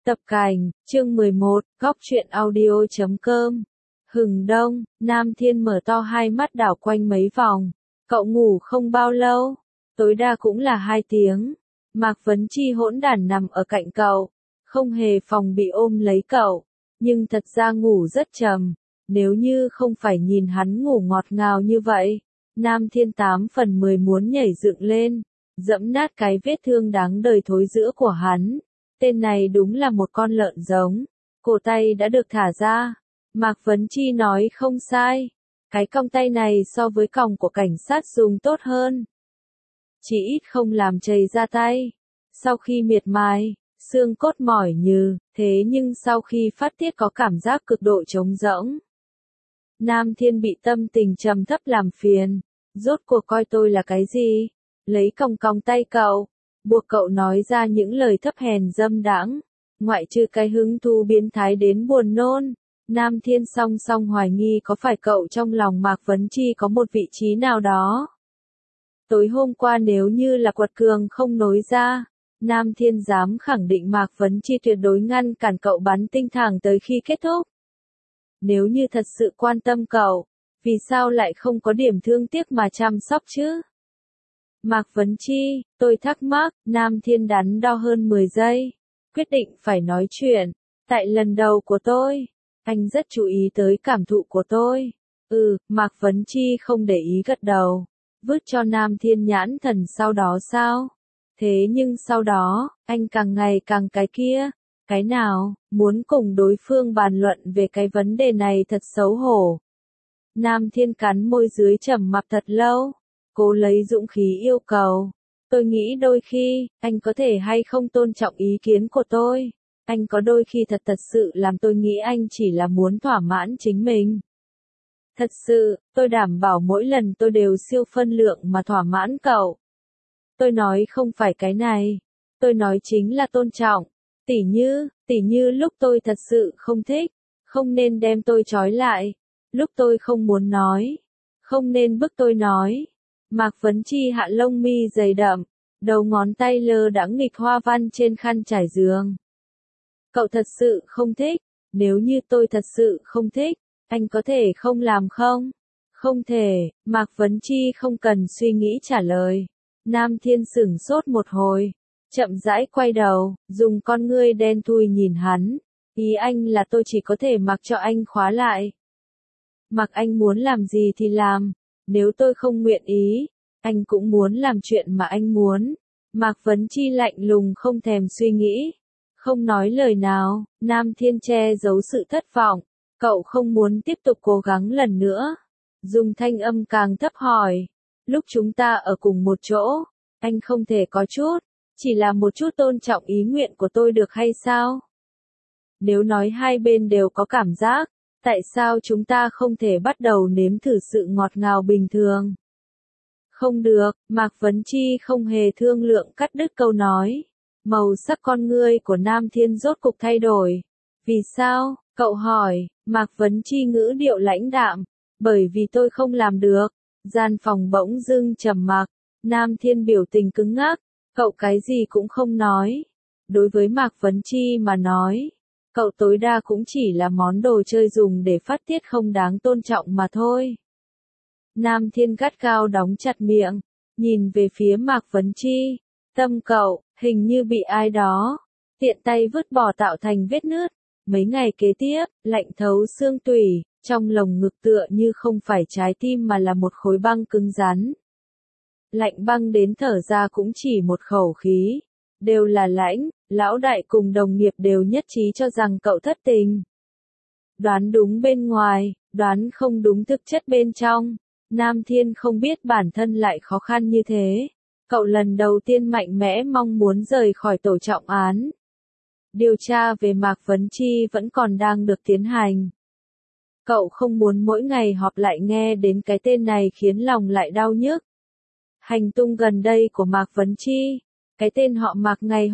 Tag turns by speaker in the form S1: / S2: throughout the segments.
S1: Tập cảnh, chương 11, góc truyện audio.com. Hừng đông, Nam Thiên mở to hai mắt đảo quanh mấy vòng. Cậu ngủ không bao lâu, tối đa cũng là 2 tiếng. Mạc Vấn Chi hỗn đản nằm ở cạnh cậu, không hề phòng bị ôm lấy cậu, nhưng thật ra ngủ rất trầm. Nếu như không phải nhìn hắn ngủ ngọt ngào như vậy, Nam Thiên 8 phần 10 muốn nhảy dựng lên, dẫm nát cái vết thương đáng đời thối giữa của hắn. Tên này đúng là một con lợn giống. Cổ tay đã được thả ra. Mạc Vấn Chi nói không sai. Cái còng tay này so với còng của cảnh sát dùng tốt hơn. Chỉ ít không làm chảy ra tay. Sau khi miệt mài, xương cốt mỏi nhừ, thế nhưng sau khi phát tiết có cảm giác cực độ trống rỗng. Nam Thiên bị tâm tình trầm thấp làm phiền. Rốt cuộc coi tôi là cái gì? Lấy còng tay cậu, buộc cậu nói ra những lời thấp hèn dâm đãng, ngoại trừ cái hứng thú biến thái đến buồn nôn. Nam Thiên song song hoài nghi có phải cậu trong lòng Mạc Vấn Chi có một vị trí nào đó. Tối hôm qua nếu như là quật cường không nối ra, Nam Thiên dám khẳng định Mạc Vấn Chi tuyệt đối ngăn cản cậu bắn tinh thẳng tới khi kết thúc. Nếu như thật sự quan tâm cậu, vì sao lại không có điểm thương tiếc mà chăm sóc chứ? Mạc Vấn Chi, tôi thắc mắc. Nam Thiên đắn đo hơn 10 giây, quyết định phải nói chuyện. Tại lần đầu của tôi, anh rất chú ý tới cảm thụ của tôi. Mạc Vấn Chi không để ý gật đầu, vứt cho Nam Thiên nhãn thần sau đó sao? Thế nhưng sau đó, anh càng ngày càng cái kia. Cái nào, muốn cùng đối phương bàn luận về cái vấn đề này thật xấu hổ. Nam Thiên cắn môi dưới trầm mặc thật lâu. Cố lấy dũng khí yêu cầu. Tôi nghĩ đôi khi, anh có thể hay không tôn trọng ý kiến của tôi. Anh có đôi khi thật sự làm tôi nghĩ anh chỉ là muốn thỏa mãn chính mình. Thật sự, tôi đảm bảo mỗi lần tôi đều siêu phân lượng mà thỏa mãn cậu. Tôi nói không phải cái này. Tôi nói chính là tôn trọng. Tỉ như lúc tôi thật sự không thích, không nên đem tôi trói lại. Lúc tôi không muốn nói, không nên bức tôi nói. Mạc Vấn Chi hạ lông mi dày đậm, đầu ngón tay lơ đãng nghịch hoa văn trên khăn trải giường. Cậu thật sự không thích, nếu như tôi thật sự không thích, anh có thể không làm không? Không thể, Mạc Vấn Chi không cần suy nghĩ trả lời. Nam Thiên sửng sốt một hồi, chậm rãi quay đầu, dùng con ngươi đen thui nhìn hắn. Ý anh là tôi chỉ có thể mặc cho anh khóa lại. Mặc anh muốn làm gì thì làm, nếu tôi không nguyện ý, anh cũng muốn làm chuyện mà anh muốn. Mạc Vấn Chi lạnh lùng không thèm suy nghĩ, không nói lời nào. Nam Thiên che giấu sự thất vọng, cậu không muốn tiếp tục cố gắng lần nữa. Dùng thanh âm càng thấp hỏi, lúc chúng ta ở cùng một chỗ, anh không thể có chút, chỉ là một chút tôn trọng ý nguyện của tôi được hay sao? Nếu nói hai bên đều có cảm giác, tại sao chúng ta không thể bắt đầu nếm thử sự ngọt ngào bình thường? Không được, Mạc Vấn Chi không hề thương lượng cắt đứt câu nói. Màu sắc con ngươi của Nam Thiên rốt cục thay đổi. Vì sao? Cậu hỏi. Mạc Vấn Chi ngữ điệu lãnh đạm. Bởi vì tôi không làm được. Gian phòng bỗng dưng trầm mặc. Nam Thiên biểu tình cứng ngắc. Cậu cái gì cũng không nói. Đối với Mạc Vấn Chi mà nói, cậu tối đa cũng chỉ là món đồ chơi dùng để phát tiết không đáng tôn trọng mà thôi. Nam Thiên gắt gao đóng chặt miệng, nhìn về phía Mạc Vấn Chi. Tâm cậu, hình như bị ai đó tiện tay vứt bỏ tạo thành vết nứt. Mấy ngày kế tiếp, lạnh thấu xương tủy, trong lồng ngực tựa như không phải trái tim mà là một khối băng cứng rắn. Lạnh băng đến thở ra cũng chỉ một khẩu khí. Đều là Lãnh, lão đại cùng đồng nghiệp đều nhất trí cho rằng cậu thất tình. Đoán đúng bên ngoài, đoán không đúng thực chất bên trong. Nam Thiên không biết bản thân lại khó khăn như thế. Cậu lần đầu tiên mạnh mẽ mong muốn rời khỏi tổ trọng án. Điều tra về Mạc Vấn Chi vẫn còn đang được tiến hành. Cậu không muốn mỗi ngày họp lại nghe đến cái tên này khiến lòng lại đau nhức. Hành tung gần đây của Mạc Vấn Chi, cái tên họ Mạc ngày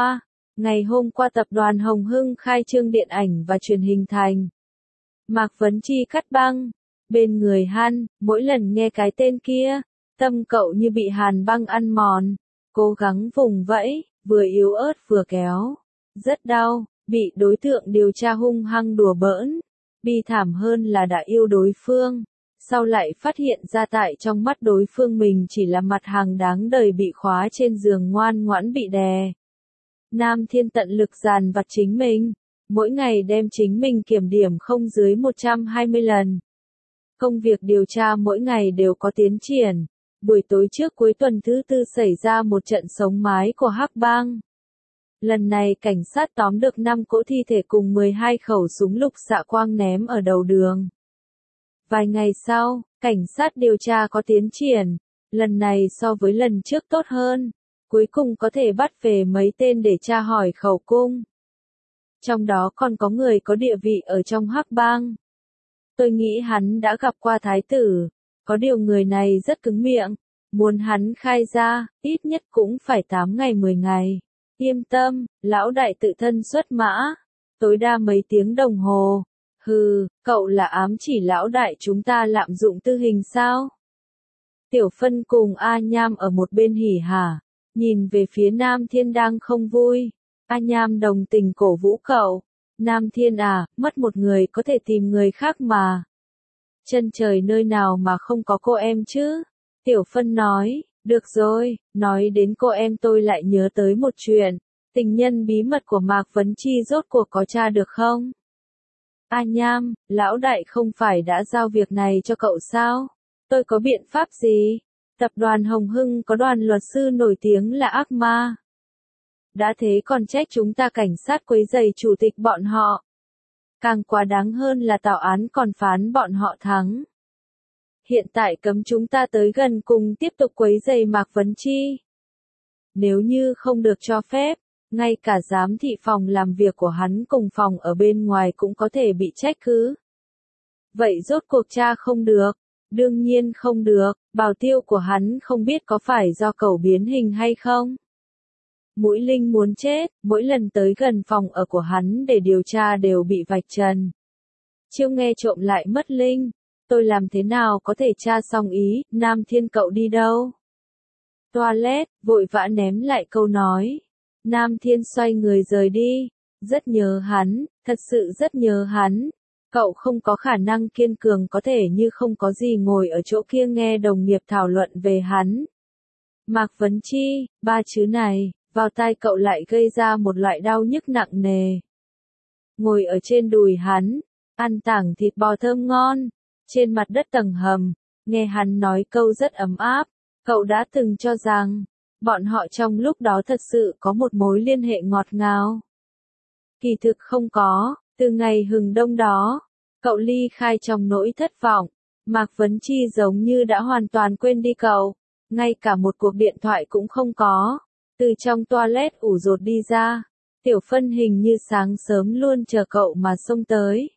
S1: hôm qua tập đoàn Hồng Hưng khai trương điện ảnh và truyền hình thành. Mạc Vấn Chi cắt băng. Bên người hắn, mỗi lần nghe cái tên kia, tâm cậu như bị hàn băng ăn mòn, cố gắng vùng vẫy, vừa yếu ớt vừa kéo. Rất đau, bị đối tượng điều tra hung hăng đùa bỡn, bi thảm hơn là đã yêu đối phương, sau lại phát hiện ra tại trong mắt đối phương mình chỉ là mặt hàng đáng đời bị khóa trên giường ngoan ngoãn bị đè. Nam Thiên tận lực dàn vặt chính mình, mỗi ngày đem chính mình kiểm điểm không dưới 120 lần. Công việc điều tra mỗi ngày đều có tiến triển. Buổi tối trước cuối tuần thứ tư xảy ra một trận sống mái của Hắc Bang. Lần này cảnh sát tóm được 5 cỗ thi thể cùng 12 khẩu súng lục xạ quang ném ở đầu đường. Vài ngày sau, cảnh sát điều tra có tiến triển, lần này so với lần trước tốt hơn, cuối cùng có thể bắt về mấy tên để tra hỏi khẩu cung. Trong đó còn có người có địa vị ở trong Hắc Bang. Tôi nghĩ hắn đã gặp qua thái tử, có điều người này rất cứng miệng, muốn hắn khai ra, ít nhất cũng phải 8 ngày 10 ngày. Yên tâm, lão đại tự thân xuất mã, tối đa mấy tiếng đồng hồ. Hừ, cậu là ám chỉ lão đại chúng ta lạm dụng tư hình sao? Tiểu Phân cùng A Nham ở một bên hỉ hả, nhìn về phía Nam Thiên đang không vui. A Nham đồng tình cổ vũ cậu. Nam Thiên à, mất một người có thể tìm người khác mà. Chân trời nơi nào mà không có cô em chứ? Tiểu Phân nói, được rồi, nói đến cô em tôi lại nhớ tới một chuyện. Tình nhân bí mật của Mạc Vấn Chi rốt cuộc có tra được không? A Nham, lão đại không phải đã giao việc này cho cậu sao? Tôi có biện pháp gì? Tập đoàn Hồng Hưng có đoàn luật sư nổi tiếng là ác ma. Đã thế còn trách chúng ta cảnh sát quấy rầy chủ tịch bọn họ. Càng quá đáng hơn là tòa án còn phán bọn họ thắng. Hiện tại cấm chúng ta tới gần cùng tiếp tục quấy rầy Mạc Vấn Chi. Nếu như không được cho phép, ngay cả giám thị phòng làm việc của hắn cùng phòng ở bên ngoài cũng có thể bị trách cứ. Vậy rốt cuộc tra không được? Đương nhiên không được, bảo tiêu của hắn không biết có phải do cẩu biến hình hay không? Mũi Linh muốn chết, mỗi lần tới gần phòng ở của hắn để điều tra đều bị vạch trần. Chiêu nghe trộm lại mất Linh, tôi làm thế nào có thể tra xong ý, Nam Thiên cậu đi đâu? Toilet, vội vã ném lại câu nói. Nam Thiên xoay người rời đi, rất nhớ hắn, thật sự rất nhớ hắn. Cậu không có khả năng kiên cường có thể như không có gì ngồi ở chỗ kia nghe đồng nghiệp thảo luận về hắn. Mạc Vấn Chi, ba chữ này, vào tai cậu lại gây ra một loại đau nhức nặng nề. Ngồi ở trên đùi hắn, ăn tảng thịt bò thơm ngon, trên mặt đất tầng hầm, nghe hắn nói câu rất ấm áp, cậu đã từng cho rằng, bọn họ trong lúc đó thật sự có một mối liên hệ ngọt ngào. Kỳ thực không có, từ ngày hừng đông đó, cậu ly khai trong nỗi thất vọng, Mạc Vấn Chi giống như đã hoàn toàn quên đi cậu, ngay cả một cuộc điện thoại cũng không có. Từ trong toilet ủ rột đi ra, Tiểu Phân hình như sáng sớm luôn chờ cậu mà xông tới.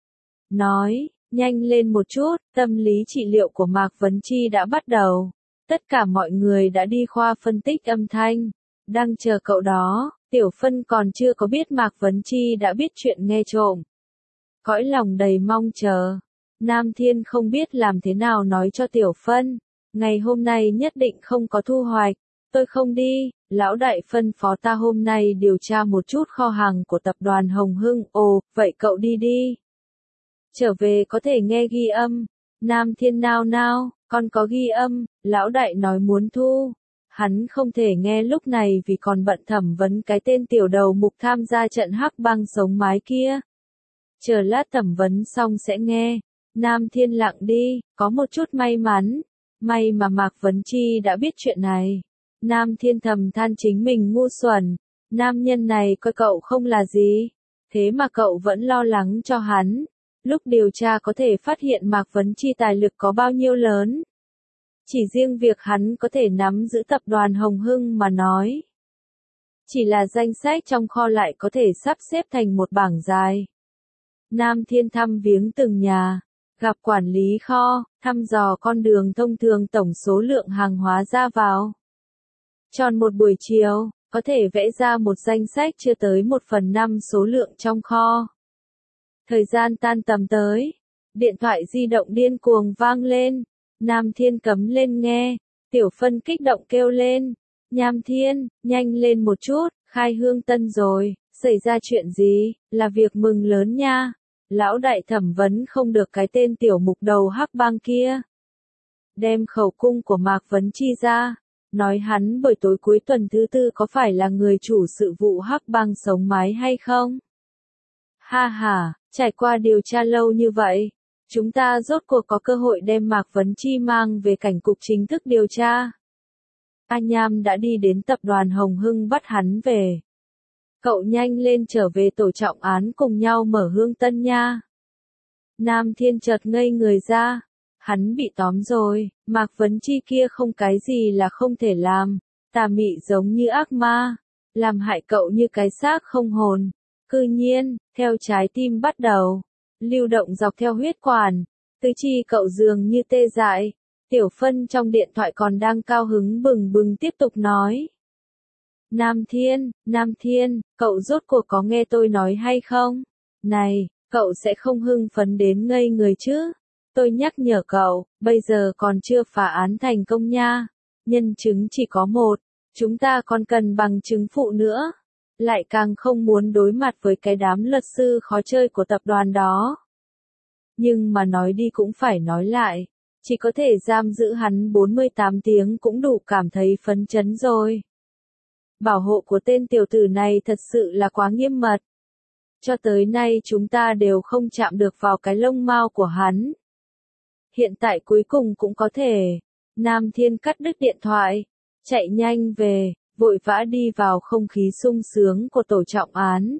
S1: Nói, nhanh lên một chút, tâm lý trị liệu của Mạc Vấn Chi đã bắt đầu. Tất cả mọi người đã đi khoa phân tích âm thanh, đang chờ cậu đó. Tiểu Phân còn chưa có biết Mạc Vấn Chi đã biết chuyện nghe trộm. Cõi lòng đầy mong chờ. Nam Thiên không biết làm thế nào nói cho Tiểu Phân. Ngày hôm nay nhất định không có thu hoạch. Tôi không đi, lão đại phân phó ta hôm nay điều tra một chút kho hàng của tập đoàn Hồng Hưng. Ồ, vậy cậu đi đi. Trở về có thể nghe ghi âm. Nam Thiên nao nao, con có ghi âm, lão đại nói muốn thu. Hắn không thể nghe lúc này vì còn bận thẩm vấn cái tên tiểu đầu mục tham gia trận Hắc Bang sống mái kia. Chờ lát thẩm vấn xong sẽ nghe. Nam Thiên lặng đi, có một chút may mắn. May mà Mạc Vấn Chi đã biết chuyện này. Nam Thiên thầm than chính mình ngu xuẩn. Nam nhân này coi cậu không là gì. Thế mà cậu vẫn lo lắng cho hắn. Lúc điều tra có thể phát hiện Mạc Vấn Chi tài lực có bao nhiêu lớn. Chỉ riêng việc hắn có thể nắm giữ tập đoàn Hồng Hưng mà nói. Chỉ là danh sách trong kho lại có thể sắp xếp thành một bảng dài. Nam Thiên thăm viếng từng nhà, gặp quản lý kho, thăm dò con đường thông thường tổng số lượng hàng hóa ra vào. Tròn một buổi chiều, có thể vẽ ra một danh sách chưa tới 1/5 số lượng trong kho. Thời gian tan tầm tới, điện thoại di động điên cuồng vang lên, Nam Thiên cắm lên nghe, Tiểu Phân kích động kêu lên, Nam Thiên, nhanh lên một chút, khai hương tân rồi, Xảy ra chuyện gì, là việc mừng lớn nha. Lão đại thẩm vấn không được cái tên tiểu mục đầu hắc bang kia. Đem khẩu cung của Mạc Vấn Chi ra, nói hắn buổi tối cuối tuần thứ tư có phải là người chủ sự vụ hắc bang sống mái hay không? Ha ha, trải qua điều tra lâu như vậy, chúng ta rốt cuộc có cơ hội đem Mạc Vấn Chi mang về cảnh cục chính thức điều tra. A Nham đã đi đến tập đoàn Hồng Hưng bắt hắn về. Cậu nhanh lên trở về tổ trọng án cùng nhau mở hương tân nha. Nam Thiên chợt ngây người ra. Hắn bị tóm rồi, Mạc Vấn Chi kia không cái gì là không thể làm. Tà mị giống như ác ma. Làm hại cậu như cái xác không hồn. Cư nhiên, theo trái tim bắt đầu. Lưu động dọc theo huyết quản. Tứ chi cậu dường như tê dại. Tiểu Phân trong điện thoại còn đang cao hứng bừng bừng tiếp tục nói. Nam Thiên, cậu rốt cuộc có nghe tôi nói hay không? Này, cậu sẽ không hưng phấn đến ngây người chứ? Tôi nhắc nhở cậu, bây giờ còn chưa phá án thành công nha. Nhân chứng chỉ có một, chúng ta còn cần bằng chứng phụ nữa. Lại càng không muốn đối mặt với cái đám luật sư khó chơi của tập đoàn đó. Nhưng mà nói đi cũng phải nói lại, chỉ có thể giam giữ hắn 48 tiếng cũng đủ cảm thấy phấn chấn rồi. Bảo hộ của tên tiểu tử này thật sự là quá nghiêm mật. Cho tới nay chúng ta đều không chạm được vào cái lông mao của hắn. Hiện tại cuối cùng cũng có thể. Nam Thiên cắt đứt điện thoại, chạy nhanh về, vội vã đi vào không khí sung sướng của tổ trọng án.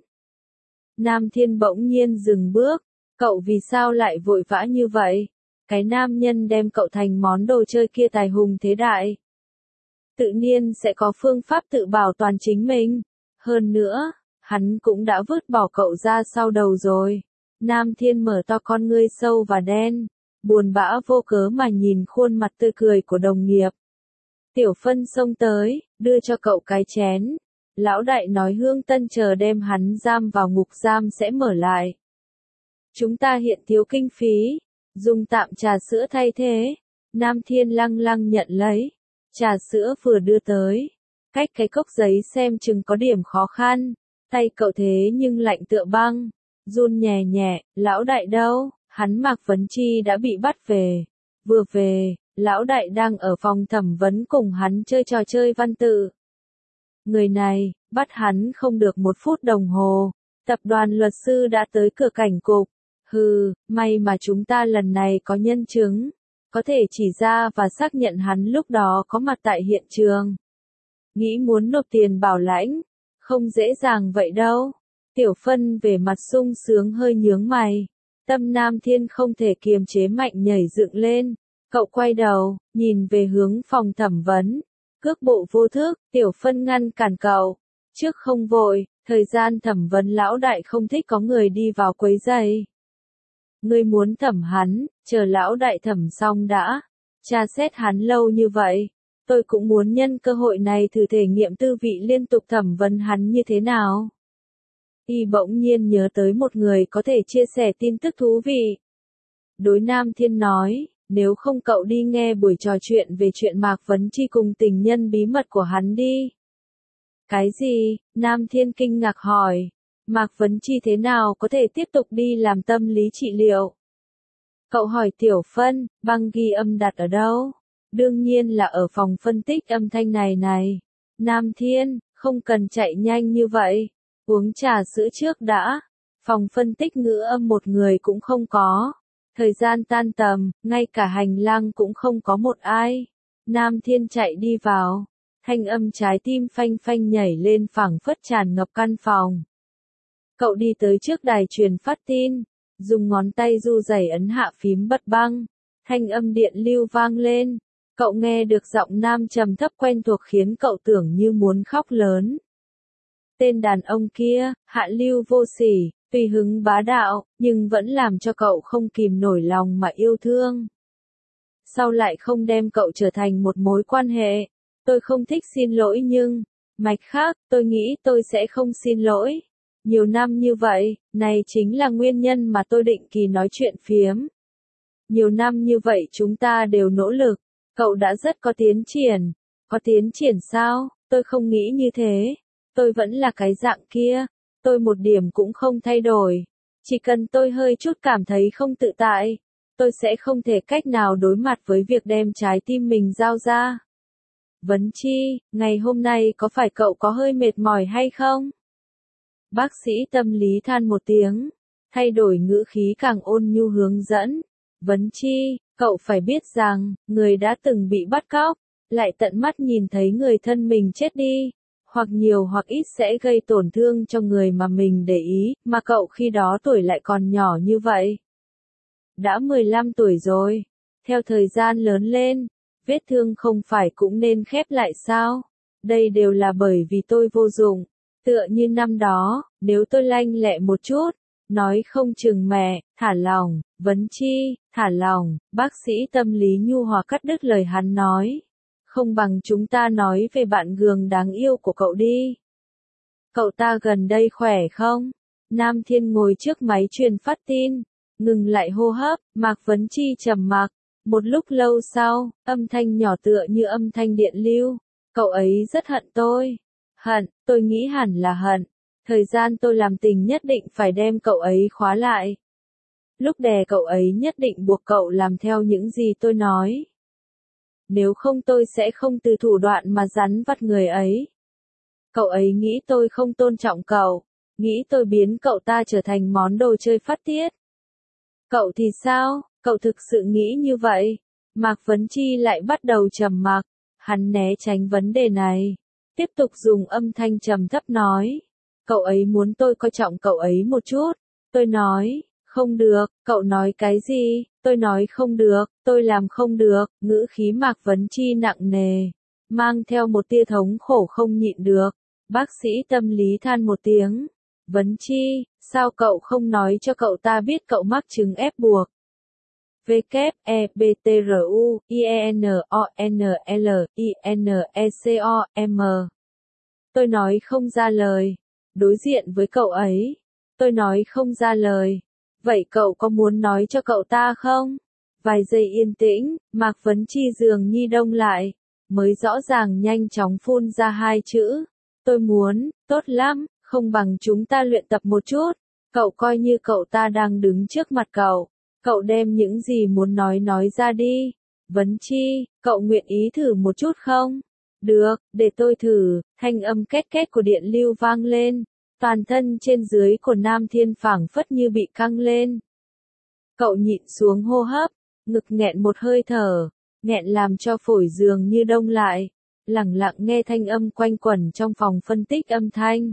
S1: Nam Thiên bỗng nhiên dừng bước, cậu vì sao lại vội vã như vậy? Cái nam nhân đem cậu thành món đồ chơi kia tài hùng thế đại. Tự nhiên sẽ có phương pháp tự bảo toàn chính mình. Hơn nữa, hắn cũng đã vứt bỏ cậu ra sau đầu rồi. Nam Thiên mở to con ngươi sâu và đen, buồn bã vô cớ mà nhìn khuôn mặt tươi cười của đồng nghiệp. Tiểu Phân xông tới, đưa cho cậu cái chén. Lão đại nói Hương Tân chờ đem hắn giam vào ngục giam sẽ mở lại. Chúng ta hiện thiếu kinh phí, dùng tạm trà sữa thay thế. Nam Thiên lăng lăng nhận lấy. Trà sữa vừa đưa tới, cách cái cốc giấy xem chừng có điểm khó khăn, tay cậu thế nhưng lạnh tựa băng, run nhẹ nhẹ, lão đại đâu, hắn Mạc Vấn Chi đã bị bắt về. Vừa về, lão đại đang ở phòng thẩm vấn cùng hắn chơi trò chơi văn tự. Người này, bắt hắn không được 1 phút đồng hồ, tập đoàn luật sư đã tới cửa cảnh cục. Hừ, may mà chúng ta lần này có nhân chứng. Có thể chỉ ra và xác nhận hắn lúc đó có mặt tại hiện trường. Nghĩ muốn nộp tiền bảo lãnh, không dễ dàng vậy đâu. Tiểu Phân về mặt sung sướng hơi nhướng mày. Tâm Nam Thiên không thể kiềm chế mạnh nhảy dựng lên. Cậu quay đầu, nhìn về hướng phòng thẩm vấn. Cước bộ vô thức, Tiểu Phân ngăn cản cậu. Trước không vội, thời gian thẩm vấn lão đại không thích có người đi vào quấy rầy. Ngươi muốn thẩm hắn, chờ lão đại thẩm xong đã. Tra xét hắn lâu như vậy, tôi cũng muốn nhân cơ hội này thử thể nghiệm tư vị liên tục thẩm vấn hắn như thế nào. Y bỗng nhiên nhớ tới một người có thể chia sẻ tin tức thú vị. Đối Nam Thiên nói, nếu không cậu đi nghe buổi trò chuyện về chuyện Mạc Vấn Chi cùng tình nhân bí mật của hắn đi. Cái gì? Nam Thiên kinh ngạc hỏi. Mạc Vấn Chi thế nào có thể tiếp tục đi làm tâm lý trị liệu? Cậu hỏi Tiểu Phân, băng ghi âm đặt ở đâu? Đương nhiên là ở phòng phân tích âm thanh này. Nam Thiên, không cần chạy nhanh như vậy. Uống trà sữa trước đã. Phòng phân tích ngữ âm một người cũng không có. Thời gian tan tầm, ngay cả hành lang cũng không có một ai. Nam Thiên chạy đi vào. Thanh âm trái tim phanh phanh nhảy lên phảng phất tràn ngập căn phòng. Cậu đi tới trước đài truyền phát tin, dùng ngón tay du dày ấn hạ phím bật băng, thanh âm điện lưu vang lên, cậu nghe được giọng nam trầm thấp quen thuộc khiến cậu tưởng như muốn khóc lớn. Tên đàn ông kia, hạ lưu vô sỉ, tùy hứng bá đạo, nhưng vẫn làm cho cậu không kìm nổi lòng mà yêu thương. Sao lại không đem cậu trở thành một mối quan hệ? Tôi không thích xin lỗi nhưng, mạch khác, tôi nghĩ tôi sẽ không xin lỗi. Nhiều năm như vậy, này chính là nguyên nhân mà tôi định kỳ nói chuyện phiếm. Nhiều năm như vậy chúng ta đều nỗ lực, cậu đã rất có tiến triển. Có tiến triển sao? Tôi không nghĩ như thế. Tôi vẫn là cái dạng kia. Tôi một điểm cũng không thay đổi. Chỉ cần tôi hơi chút cảm thấy không tự tại, tôi sẽ không thể cách nào đối mặt với việc đem trái tim mình giao ra. Vấn Chi, ngày hôm nay có phải cậu có hơi mệt mỏi hay không? Bác sĩ tâm lý than một tiếng, thay đổi ngữ khí càng ôn nhu hướng dẫn. Vấn Chi, cậu phải biết rằng, người đã từng bị bắt cóc, lại tận mắt nhìn thấy người thân mình chết đi, hoặc nhiều hoặc ít sẽ gây tổn thương cho người mà mình để ý, mà cậu khi đó tuổi lại còn nhỏ như vậy. Đã 15 tuổi rồi, theo thời gian lớn lên, vết thương không phải cũng nên khép lại sao? Đây đều là bởi vì tôi vô dụng. Tựa như năm đó, nếu tôi lanh lẹ một chút, nói không chừng mẹ, thả lòng, Vấn Chi, thả lòng, bác sĩ tâm lý nhu hòa cắt đứt lời hắn nói. Không bằng chúng ta nói về bạn Gường đáng yêu của cậu đi. Cậu ta gần đây khỏe không? Nam Thiên ngồi trước máy truyền phát tin, ngừng lại hô hấp, Mạc Vấn Chi trầm mặc. Một lúc lâu sau, âm thanh nhỏ tựa như âm thanh điện lưu. Cậu ấy rất hận tôi. Hận, tôi nghĩ hẳn là hận. Thời gian tôi làm tình nhất định phải đem cậu ấy khóa lại. Lúc đè cậu ấy nhất định buộc cậu làm theo những gì tôi nói. Nếu không tôi sẽ không từ thủ đoạn mà rắn vặt người ấy. Cậu ấy nghĩ tôi không tôn trọng cậu, nghĩ tôi biến cậu ta trở thành món đồ chơi phát tiết. Cậu thì sao, cậu thực sự nghĩ như vậy? Mạc Vấn Chi lại bắt đầu trầm mặc, hắn né tránh vấn đề này, tiếp tục dùng âm thanh trầm thấp nói. Cậu ấy muốn tôi coi trọng cậu ấy một chút. Tôi nói, không được, cậu nói cái gì? Tôi nói không được, tôi làm không được, ngữ khí Mạc Vấn Chi nặng nề, mang theo một tia thống khổ không nhịn được. Bác sĩ tâm lý than một tiếng. Vấn Chi, sao cậu không nói cho cậu ta biết cậu mắc chứng ép buộc? WEBTRUINONLINECOM. Tôi nói không ra lời. Đối diện với cậu ấy, tôi nói không ra lời. Vậy cậu có muốn nói cho cậu ta không? Vài giây yên tĩnh, Mạc Vấn Chi dường như đông lại, mới rõ ràng nhanh chóng phun ra hai chữ. Tôi muốn, tốt lắm, không bằng chúng ta luyện tập một chút. Cậu coi như cậu ta đang đứng trước mặt cậu. Cậu đem những gì muốn nói ra đi. Vấn Chi, cậu nguyện ý thử một chút không? Được, để tôi thử. Thanh âm két két của điện lưu vang lên. Toàn thân trên dưới của Nam Thiên phảng phất như bị căng lên. Cậu nhịn xuống hô hấp, ngực nghẹn một hơi thở, nghẹn làm cho phổi dường như đông lại, lẳng lặng nghe thanh âm quanh quẩn trong phòng phân tích âm thanh.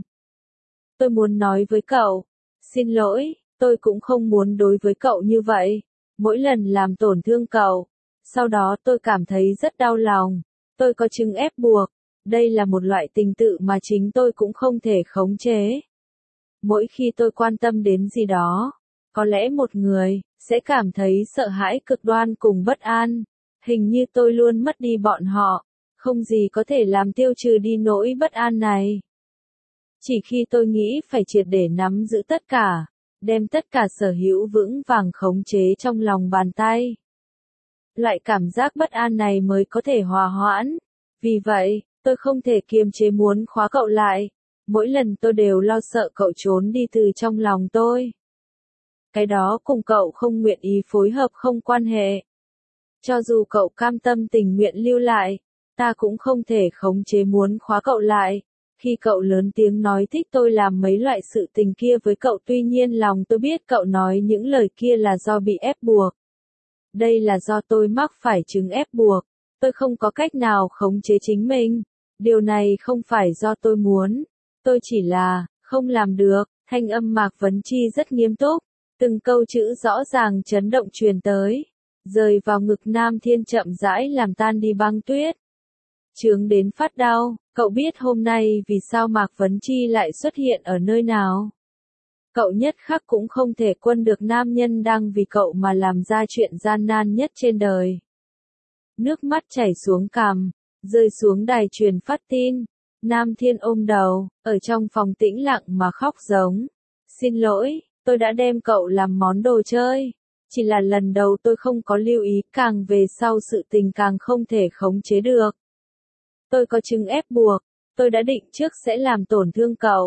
S1: Tôi muốn nói với cậu, xin lỗi, tôi cũng không muốn đối với cậu như vậy, mỗi lần làm tổn thương cậu, sau đó tôi cảm thấy rất đau lòng, tôi có chứng ép buộc, đây là một loại tình tự mà chính tôi cũng không thể khống chế. Mỗi khi tôi quan tâm đến gì đó, có lẽ một người sẽ cảm thấy sợ hãi cực đoan cùng bất an, hình như tôi luôn mất đi bọn họ, không gì có thể làm tiêu trừ đi nỗi bất an này. Chỉ khi tôi nghĩ phải triệt để nắm giữ tất cả, đem tất cả sở hữu vững vàng khống chế trong lòng bàn tay, loại cảm giác bất an này mới có thể hòa hoãn. Vì vậy, tôi không thể kiềm chế muốn khóa cậu lại. Mỗi lần tôi đều lo sợ cậu trốn đi từ trong lòng tôi. Cái đó cùng cậu không nguyện ý phối hợp không quan hệ. Cho dù cậu cam tâm tình nguyện lưu lại, ta cũng không thể khống chế muốn khóa cậu lại. Khi cậu lớn tiếng nói thích tôi làm mấy loại sự tình kia với cậu, tuy nhiên lòng tôi biết cậu nói những lời kia là do bị ép buộc. Đây là do tôi mắc phải chứng ép buộc. Tôi không có cách nào khống chế chính mình. Điều này không phải do tôi muốn. Tôi chỉ là, không làm được. Thanh âm Mạc Vấn Chi rất nghiêm túc. Từng câu chữ rõ ràng chấn động truyền tới. Rời vào ngực Nam Thiên chậm rãi làm tan đi băng tuyết. Chướng đến phát đau. Cậu biết hôm nay vì sao Mạc Vấn Chi lại xuất hiện ở nơi nào? Cậu nhất khắc cũng không thể quên được nam nhân đang vì cậu mà làm ra chuyện gian nan nhất trên đời. Nước mắt chảy xuống cằm, rơi xuống đài truyền phát tin. Nam Thiên ôm đầu, ở trong phòng tĩnh lặng mà khóc giống. Xin lỗi, tôi đã đem cậu làm món đồ chơi. Chỉ là lần đầu tôi không có lưu ý, càng về sau sự tình càng không thể khống chế được. Tôi có chứng ép buộc, tôi đã định trước sẽ làm tổn thương cậu.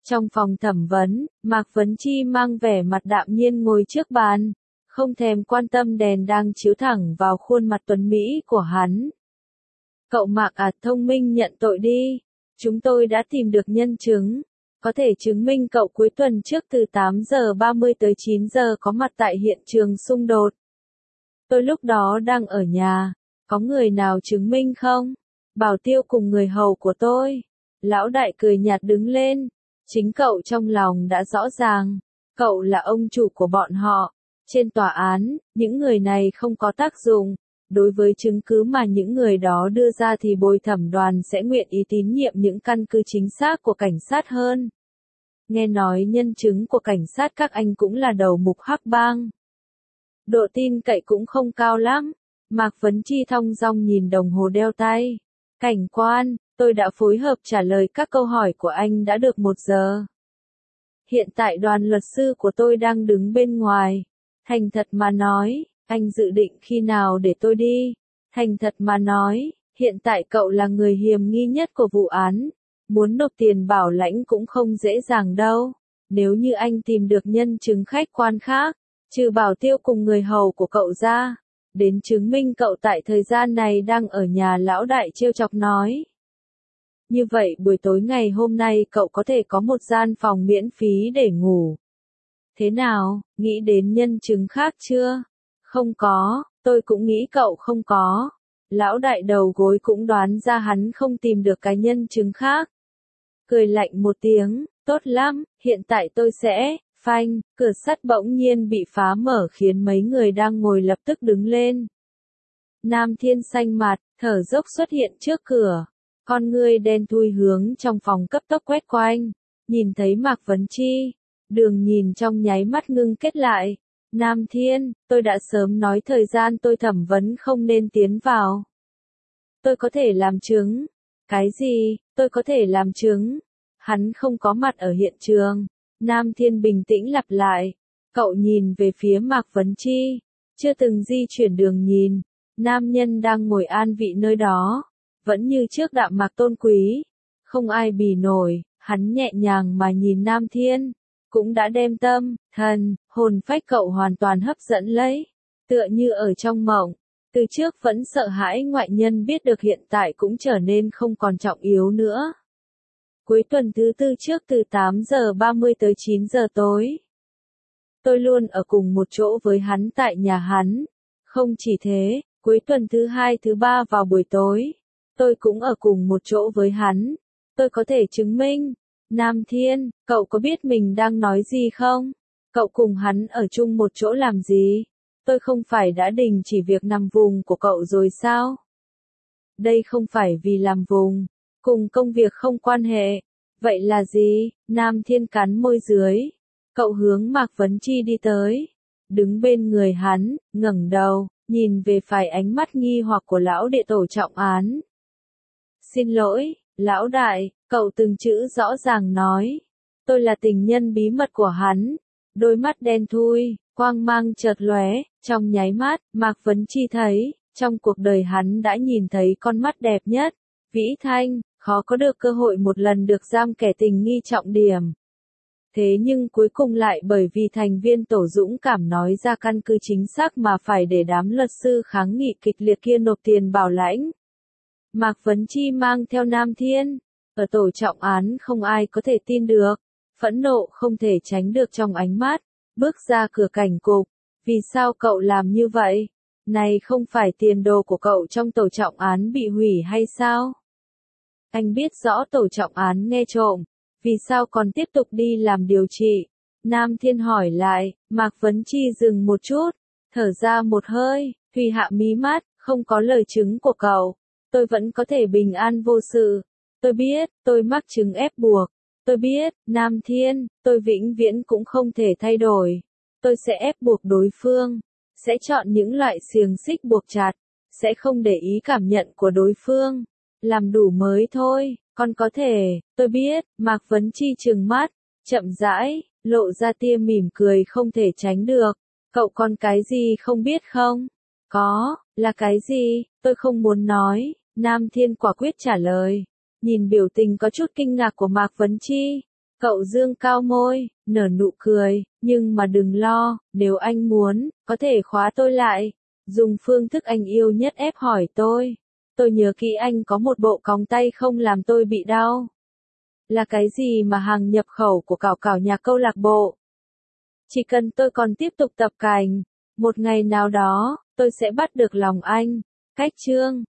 S1: Trong phòng thẩm vấn, Mạc Vấn Chi mang vẻ mặt đạm nhiên ngồi trước bàn, không thèm quan tâm đèn đang chiếu thẳng vào khuôn mặt tuấn mỹ của hắn. Cậu Mạc à, thông minh nhận tội đi. Chúng tôi đã tìm được nhân chứng, có thể chứng minh cậu cuối tuần trước từ 8 giờ 30 tới 9 giờ có mặt tại hiện trường xung đột. Tôi lúc đó đang ở nhà, có người nào chứng minh không? Bảo Tiêu cùng người hầu của tôi. Lão đại cười nhạt đứng lên. Chính cậu trong lòng đã rõ ràng, cậu là ông chủ của bọn họ. Trên tòa án, những người này không có tác dụng. Đối với chứng cứ mà những người đó đưa ra thì bồi thẩm đoàn sẽ nguyện ý tín nhiệm những căn cứ chính xác của cảnh sát hơn. Nghe nói nhân chứng của cảnh sát các anh cũng là đầu mục hắc bang. Độ tin cậy cũng không cao lắm. Mạc Vấn Chi thong dong nhìn đồng hồ đeo tay. Cảnh quan, tôi đã phối hợp trả lời các câu hỏi của anh đã được 1 giờ. Hiện tại đoàn luật sư của tôi đang đứng bên ngoài. Thành thật mà nói, anh dự định khi nào để tôi đi? Thành thật mà nói, hiện tại cậu là người hiểm nghi nhất của vụ án. Muốn nộp tiền bảo lãnh cũng không dễ dàng đâu. Nếu như anh tìm được nhân chứng khách quan khác, trừ Bảo Tiêu cùng người hầu của cậu ra, đến chứng minh cậu tại thời gian này đang ở nhà, lão đại trêu chọc nói. Như vậy buổi tối ngày hôm nay cậu có thể có một gian phòng miễn phí để ngủ. Thế nào, nghĩ đến nhân chứng khác chưa? Không có, tôi cũng nghĩ cậu không có. Lão đại đầu gối cũng đoán ra hắn không tìm được cái nhân chứng khác. Cười lạnh một tiếng, tốt lắm, hiện tại tôi sẽ, phanh, cửa sắt bỗng nhiên bị phá mở khiến mấy người đang ngồi lập tức đứng lên. Nam Thiên xanh mặt, thở dốc xuất hiện trước cửa. Con ngươi đen thui hướng trong phòng cấp tốc quét quanh. Nhìn thấy Mạc Vấn Chi, Đường nhìn trong nháy mắt ngưng kết lại. Nam Thiên, tôi đã sớm nói thời gian tôi thẩm vấn không nên tiến vào. Tôi có thể làm chứng. Cái gì, tôi có thể làm chứng? Hắn không có mặt ở hiện trường. Nam Thiên bình tĩnh lặp lại. Cậu nhìn về phía Mạc Vấn Chi. Chưa từng di chuyển đường nhìn. Nam nhân đang ngồi an vị nơi đó. Vẫn như trước đạm mạc tôn quý. Không ai bì nổi. Hắn nhẹ nhàng mà nhìn Nam Thiên. Cũng đã đem tâm, thần, hồn phách cậu hoàn toàn hấp dẫn lấy. Tựa như ở trong mộng. Từ trước vẫn sợ hãi ngoại nhân biết được, hiện tại cũng trở nên không còn trọng yếu nữa. Cuối tuần thứ tư trước từ 8 giờ 30 tới 9 giờ tối. Tôi luôn ở cùng một chỗ với hắn tại nhà hắn. Không chỉ thế, cuối tuần thứ hai thứ ba vào buổi tối, tôi cũng ở cùng một chỗ với hắn. Tôi có thể chứng minh. Nam Thiên, cậu có biết mình đang nói gì không? Cậu cùng hắn ở chung một chỗ làm gì? Tôi không phải đã đình chỉ việc nằm vùng của cậu rồi sao? Đây không phải vì làm vùng, cùng công việc không quan hệ. Vậy là gì? Nam Thiên cắn môi dưới. Cậu hướng Mạc Vấn Chi đi tới. Đứng bên người hắn, ngẩng đầu, nhìn về phải ánh mắt nghi hoặc của lão đệ tổ trọng án. Xin lỗi, lão đại, cậu từng chữ rõ ràng nói. Tôi là tình nhân bí mật của hắn. Đôi mắt đen thui, quang mang chợt lóe, trong nháy mắt, Mạc Vấn Chi thấy, trong cuộc đời hắn đã nhìn thấy con mắt đẹp nhất. Vĩ Thanh, khó có được cơ hội một lần được giam kẻ tình nghi trọng điểm. Thế nhưng cuối cùng lại bởi vì thành viên tổ dũng cảm nói ra căn cứ chính xác mà phải để đám luật sư kháng nghị kịch liệt kia nộp tiền bảo lãnh. Mạc Vấn Chi mang theo Nam Thiên. Ở tổ trọng án không ai có thể tin được. Phẫn nộ không thể tránh được trong ánh mắt. Bước ra cửa cảnh cục. Vì sao cậu làm như vậy? Này không phải tiền đồ của cậu trong tổ trọng án bị hủy hay sao? Anh biết rõ tổ trọng án nghe trộm. Vì sao còn tiếp tục đi làm điều trị? Nam Thiên hỏi lại. Mạc Vấn Chi dừng một chút. Thở ra một hơi. Thùy hạ mí mắt. Không có lời chứng của cậu. Tôi vẫn có thể bình an vô sự. Tôi biết, tôi mắc chứng ép buộc. Tôi biết, Nam Thiên, tôi vĩnh viễn cũng không thể thay đổi. Tôi sẽ ép buộc đối phương. Sẽ chọn những loại xiềng xích buộc chặt. Sẽ không để ý cảm nhận của đối phương. Làm đủ mới thôi, con có thể, tôi biết, Mạc Vấn Chi trừng mắt, chậm rãi, lộ ra tia mỉm cười không thể tránh được. Cậu còn cái gì không biết không? Có, là cái gì, tôi không muốn nói, Nam Thiên quả quyết trả lời. Nhìn biểu tình có chút kinh ngạc của Mạc Vấn Chi, Cậu dương cao môi, nở nụ cười, nhưng mà đừng lo, nếu anh muốn, có thể khóa tôi lại. Dùng phương thức anh yêu nhất ép hỏi tôi. Tôi nhớ kỹ anh có một bộ còng tay không làm tôi bị đau. Là cái gì mà hàng nhập khẩu của Cảo Cảo nhà câu lạc bộ? Chỉ cần tôi còn tiếp tục tập cành, một ngày nào đó, tôi sẽ bắt được lòng anh. Cách chương